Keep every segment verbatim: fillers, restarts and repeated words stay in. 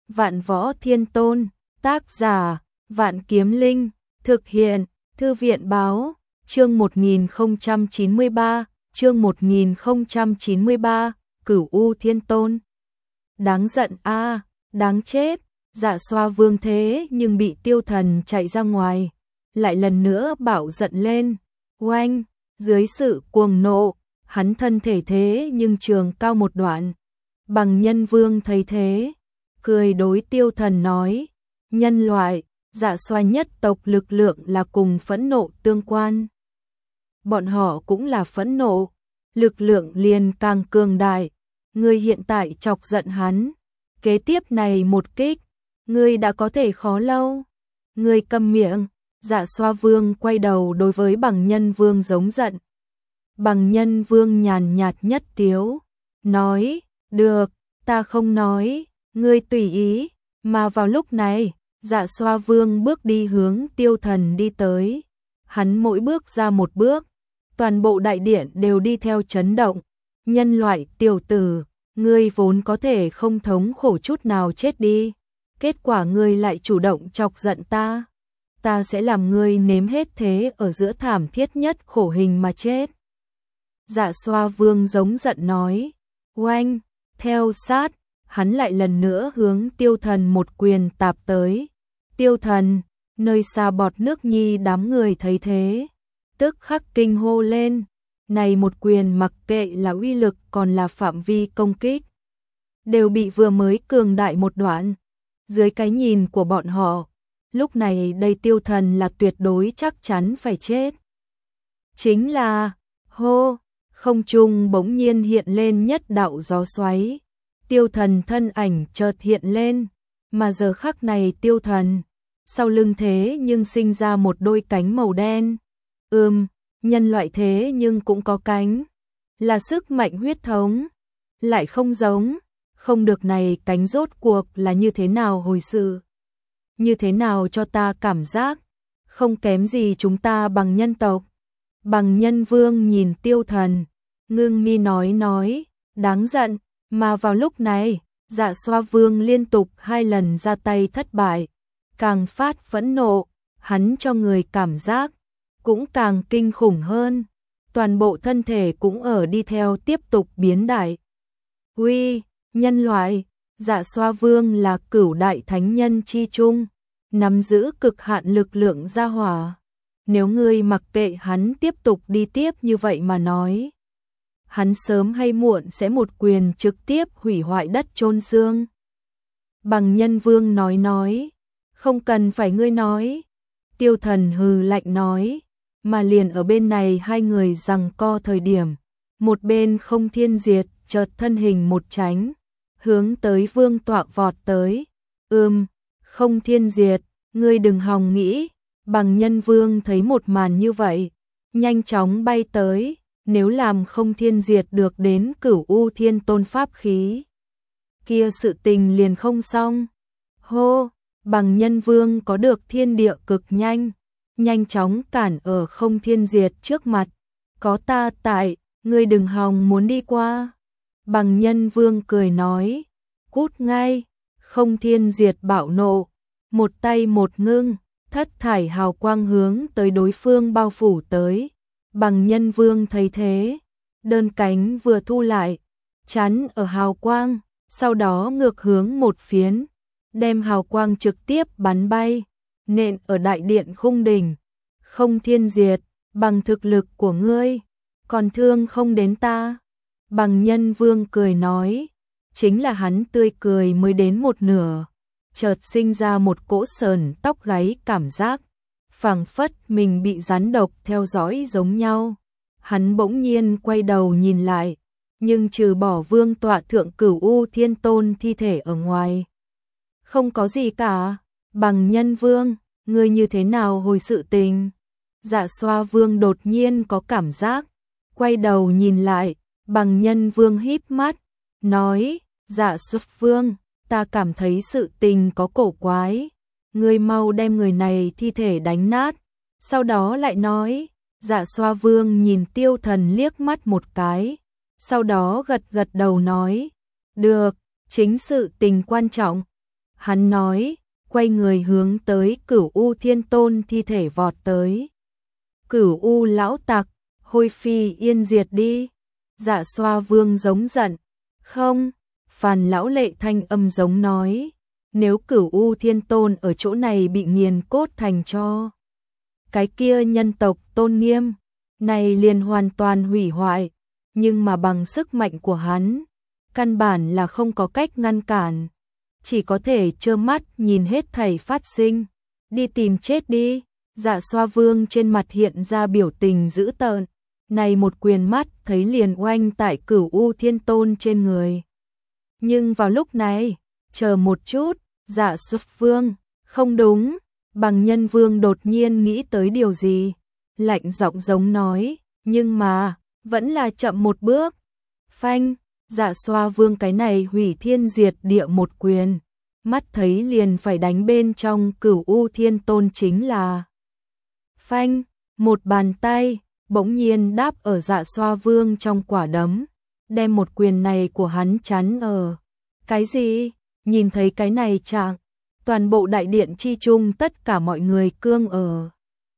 Vạn Võ Thiên Tôn, tác giả, Vạn Kiếm Linh, thực hiện, Thư viện báo, chương một nghìn không trăm chín mươi ba, chương một nghìn không trăm chín mươi ba, Cửu U Thiên Tôn. Đáng giận a, đáng chết, Dạ Xoa Vương thế nhưng bị Tiêu Thần chạy ra ngoài, lại lần nữa bảo giận lên, oanh, dưới sự cuồng nộ, hắn thân thể thế nhưng trường cao một đoạn. Bằng Nhân Vương thấy thế, cười đối Tiêu Thần nói, nhân loại, Dạ Xoa nhất tộc lực lượng là cùng phẫn nộ tương quan. Bọn họ cũng là phẫn nộ, lực lượng liền càng cường đại, ngươi hiện tại chọc giận hắn, kế tiếp này một kích, ngươi đã có thể khó lâu. Ngươi câm miệng, Dạ Xoa Vương quay đầu đối với Bằng Nhân Vương giống giận. Bằng Nhân Vương nhàn nhạt nhất tiếu, nói, được, ta không nói, ngươi tùy ý, mà vào lúc này, Dạ Xoa Vương bước đi hướng Tiêu Thần đi tới. Hắn mỗi bước ra một bước, toàn bộ đại điện đều đi theo chấn động. Nhân loại tiểu tử, ngươi vốn có thể không thống khổ chút nào chết đi, kết quả ngươi lại chủ động chọc giận ta. Ta sẽ làm ngươi nếm hết thế ở giữa thảm thiết nhất khổ hình mà chết. Dạ Xoa Vương giống giận nói, oanh, theo sát, hắn lại lần nữa hướng Tiêu Thần một quyền tạp tới. Tiêu Thần, nơi xa bọt nước nhi đám người thấy thế, tức khắc kinh hô lên, này một quyền mặc kệ là uy lực còn là phạm vi công kích, đều bị vừa mới cường đại một đoạn. Dưới cái nhìn của bọn họ, lúc này đây Tiêu Thần là tuyệt đối chắc chắn phải chết. Chính là, hô, không trung bỗng nhiên hiện lên nhất đạo gió xoáy. Tiêu Thần thân ảnh chợt hiện lên, mà giờ khắc này Tiêu Thần, sau lưng thế nhưng sinh ra một đôi cánh màu đen. Ừm, nhân loại thế nhưng cũng có cánh, là sức mạnh huyết thống, lại không giống, không được này cánh rốt cuộc là như thế nào hồi sự. Như thế nào cho ta cảm giác, không kém gì chúng ta bằng nhân tộc. Bằng Nhân Vương nhìn Tiêu Thần, ngưng mi nói nói, đáng giận, mà vào lúc này, Dạ Xoa Vương liên tục hai lần ra tay thất bại, càng phát phẫn nộ, hắn cho người cảm giác cũng càng kinh khủng hơn, toàn bộ thân thể cũng ở đi theo tiếp tục biến đại. Uy, nhân loại, Dạ Xoa Vương là cửu đại thánh nhân chi chung, nắm giữ cực hạn lực lượng gia hỏa. Nếu ngươi mặc kệ hắn tiếp tục đi tiếp như vậy mà nói, hắn sớm hay muộn sẽ một quyền trực tiếp hủy hoại đất chôn xương. Bằng Nhân Vương nói nói, không cần phải ngươi nói. Tiêu Thần hừ lạnh nói, mà liền ở bên này hai người giằng co thời điểm, một bên Không Thiên Diệt chợt thân hình một tránh, hướng tới vương tọa vọt tới. Ừm, Không Thiên Diệt, ngươi đừng hòng nghĩ. Bằng Nhân Vương thấy một màn như vậy, nhanh chóng bay tới, nếu làm Không Thiên Diệt được đến Cửu U Thiên Tôn pháp khí, kia sự tình liền không xong. Hô, Bằng Nhân Vương có được thiên địa cực nhanh, nhanh chóng cản ở Không Thiên Diệt trước mặt, có ta tại, ngươi đừng hòng muốn đi qua. Bằng Nhân Vương cười nói, cút ngay. Không Thiên Diệt bạo nộ, một tay một ngưng, thất thải hào quang hướng tới đối phương bao phủ tới. Bằng Nhân Vương thấy thế, đơn cánh vừa thu lại, chắn ở hào quang, sau đó ngược hướng một phiến, đem hào quang trực tiếp bắn bay, nện ở đại điện khung đỉnh. Không Thiên Diệt, bằng thực lực của ngươi, còn thương không đến ta. Bằng Nhân Vương cười nói, chính là hắn tươi cười mới đến một nửa, chợt sinh ra một cỗ sờn tóc gáy cảm giác, phảng phất mình bị rắn độc theo dõi giống nhau. Hắn bỗng nhiên quay đầu nhìn lại, nhưng trừ bỏ vương tọa thượng Cửu U Thiên Tôn thi thể ở ngoài, không có gì cả. Bằng Nhân Vương, ngươi như thế nào hồi sự tình? Dạ Xoa Vương đột nhiên có cảm giác, quay đầu nhìn lại, Bằng Nhân Vương híp mắt, nói, Dạ Xoa Vương, ta cảm thấy sự tình có cổ quái, ngươi mau đem người này thi thể đánh nát. Sau đó lại nói, Dạ Xoa Vương nhìn Tiêu Thần liếc mắt một cái, sau đó gật gật đầu nói, được, chính sự tình quan trọng. Hắn nói, quay người hướng tới Cửu U Thiên Tôn thi thể vọt tới. Cửu U lão tặc, hôi phi yên diệt đi. Dạ Xoa Vương giống giận. Không, Phàn lão lệ thanh âm giống nói, nếu Cửu U Thiên Tôn ở chỗ này bị nghiền cốt thành cho cái kia nhân tộc tôn nghiêm này liền hoàn toàn hủy hoại, nhưng mà bằng sức mạnh của hắn, căn bản là không có cách ngăn cản, chỉ có thể trơ mắt nhìn hết thảy phát sinh. Đi tìm chết đi. Dạ Xoa Vương trên mặt hiện ra biểu tình dữ tợn, này một quyền mắt thấy liền oanh tại Cửu U Thiên Tôn trên người. Nhưng vào lúc này, chờ một chút, Dạ Xoa Vương, không đúng. Bằng Nhân Vương đột nhiên nghĩ tới điều gì, lạnh giọng giống nói, nhưng mà, vẫn là chậm một bước. Phanh, Dạ Xoa Vương cái này hủy thiên diệt địa một quyền, mắt thấy liền phải đánh bên trong Cửu U Thiên Tôn chính là. Phanh, một bàn tay, bỗng nhiên đáp ở Dạ Xoa Vương trong quả đấm, đem một quyền này của hắn chắn ở. Cái gì? Nhìn thấy cái này trạng, toàn bộ đại điện chi chung tất cả mọi người cương ở.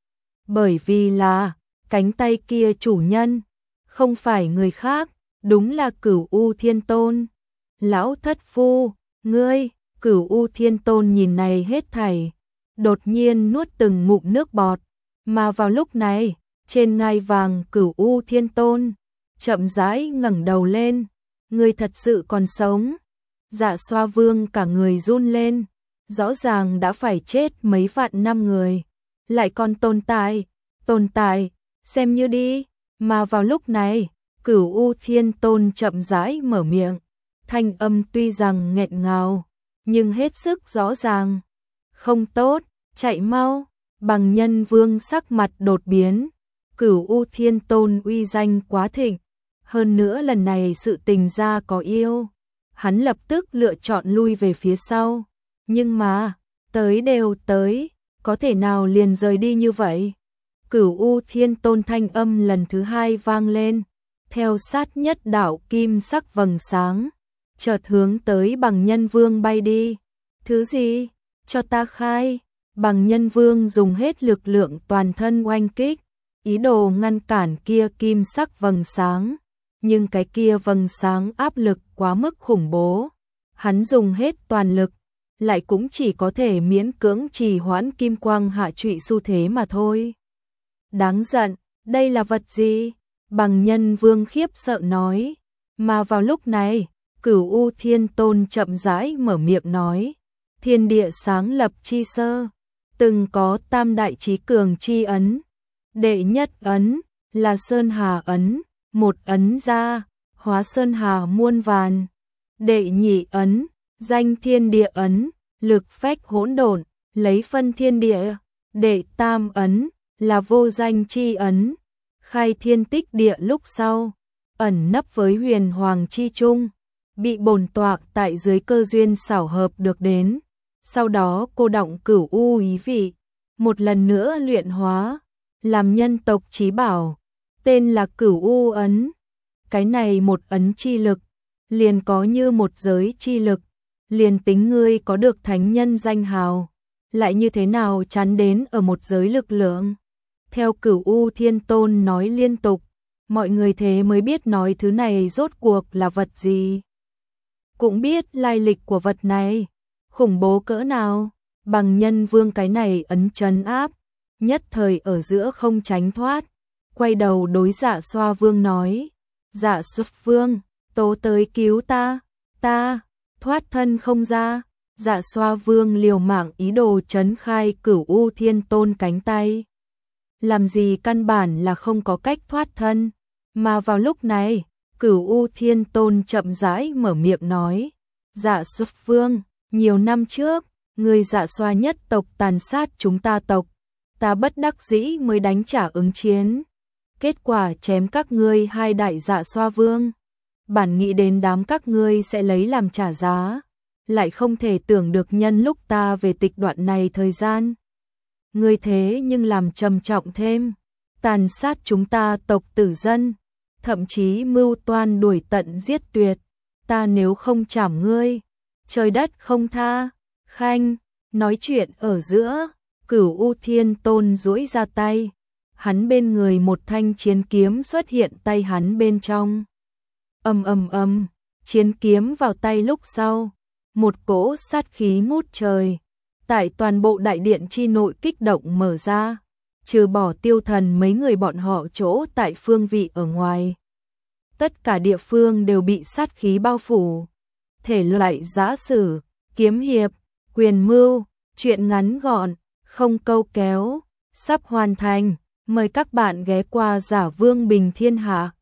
Bởi vì là, cánh tay kia chủ nhân, không phải người khác, đúng là Cửu U Thiên Tôn. Lão thất phu, ngươi, Cửu U Thiên Tôn nhìn này hết thảy, đột nhiên nuốt từng ngụm nước bọt, mà vào lúc này, trên ngai vàng Cửu U Thiên Tôn, chậm rãi ngẩng đầu lên, ngươi thật sự còn sống. Dạ Xoa Vương cả người run lên, rõ ràng đã phải chết mấy vạn năm người, lại còn tồn tại, tồn tại, xem như đi, mà vào lúc này, Cửu U Thiên Tôn chậm rãi mở miệng, thanh âm tuy rằng nghẹn ngào, nhưng hết sức rõ ràng. Không tốt, chạy mau. Bằng Nhân Vương sắc mặt đột biến, Cửu U Thiên Tôn uy danh quá thịnh, hơn nữa lần này sự tình ra có yêu, hắn lập tức lựa chọn lui về phía sau, nhưng mà, tới đều tới, có thể nào liền rời đi như vậy? Cửu U Thiên Tôn thanh âm lần thứ hai vang lên, theo sát nhất đạo kim sắc vầng sáng, chợt hướng tới Bằng Nhân Vương bay đi. Thứ gì? Cho ta khai. Bằng Nhân Vương dùng hết lực lượng toàn thân oanh kích, ý đồ ngăn cản kia kim sắc vầng sáng, nhưng cái kia vầng sáng áp lực quá mức khủng bố, hắn dùng hết toàn lực, lại cũng chỉ có thể miễn cưỡng trì hoãn kim quang hạ trụy xu thế mà thôi. Đáng giận, đây là vật gì? Bằng Nhân Vương khiếp sợ nói, mà vào lúc này, Cửu U Thiên Tôn chậm rãi mở miệng nói, thiên địa sáng lập chi sơ, từng có tam đại chí cường chi ấn. Đệ nhất ấn là Sơn Hà ấn, một ấn ra, hóa Sơn Hà muôn vàn. Đệ nhị ấn, danh thiên địa ấn, lực phách hỗn độn, lấy phân thiên địa. Đệ tam ấn là vô danh chi ấn, khai thiên tích địa lúc sau, ẩn nấp với huyền hoàng chi trung, bị bổn tọa tại dưới cơ duyên xảo hợp được đến. Sau đó cô động Cửu U ý vị, một lần nữa luyện hóa, làm nhân tộc chí bảo, tên là Cửu U ấn. Cái này một ấn chi lực, liền có như một giới chi lực, liền tính ngươi có được thánh nhân danh hào, lại như thế nào chắn đến ở một giới lực lượng. Theo Cửu U Thiên Tôn nói liên tục, mọi người thế mới biết nói thứ này rốt cuộc là vật gì. Cũng biết lai lịch của vật này, khủng bố cỡ nào. Bằng Nhân Vương cái này ấn trấn áp, nhất thời ở giữa không tránh thoát, quay đầu đối Dạ Xoa Vương nói, Dạ Xoa Vương, tố tới cứu ta, ta, thoát thân không ra. Dạ Xoa Vương liều mạng ý đồ trấn khai Cửu U Thiên Tôn cánh tay, làm gì căn bản là không có cách thoát thân, mà vào lúc này, Cửu U Thiên Tôn chậm rãi mở miệng nói, Dạ Xoa Vương, nhiều năm trước, người Dạ Xoa nhất tộc tàn sát chúng ta tộc, ta bất đắc dĩ mới đánh trả ứng chiến. Kết quả chém các ngươi hai đại Dạ Xoa Vương. Bản nghĩ đến đám các ngươi sẽ lấy làm trả giá, lại không thể tưởng được nhân lúc ta về tịch đoạn này thời gian. Ngươi thế nhưng làm trầm trọng thêm, tàn sát chúng ta tộc tử dân, thậm chí mưu toan đuổi tận giết tuyệt. Ta nếu không trảm ngươi, trời đất không tha. Khanh, nói chuyện ở giữa, Cửu U Thiên Tôn duỗi ra tay, hắn bên người một thanh chiến kiếm xuất hiện tay hắn bên trong. Ầm ầm ầm, chiến kiếm vào tay lúc sau, một cỗ sát khí ngút trời, tại toàn bộ đại điện chi nội kích động mở ra, trừ bỏ Tiêu Thần mấy người bọn họ chỗ tại phương vị ở ngoài. Tất cả địa phương đều bị sát khí bao phủ. Thể loại giã sử, kiếm hiệp, quyền mưu, truyện ngắn gọn, không câu kéo, sắp hoàn thành. Mời các bạn ghé qua Giả Vương Bình Thiên Hạ.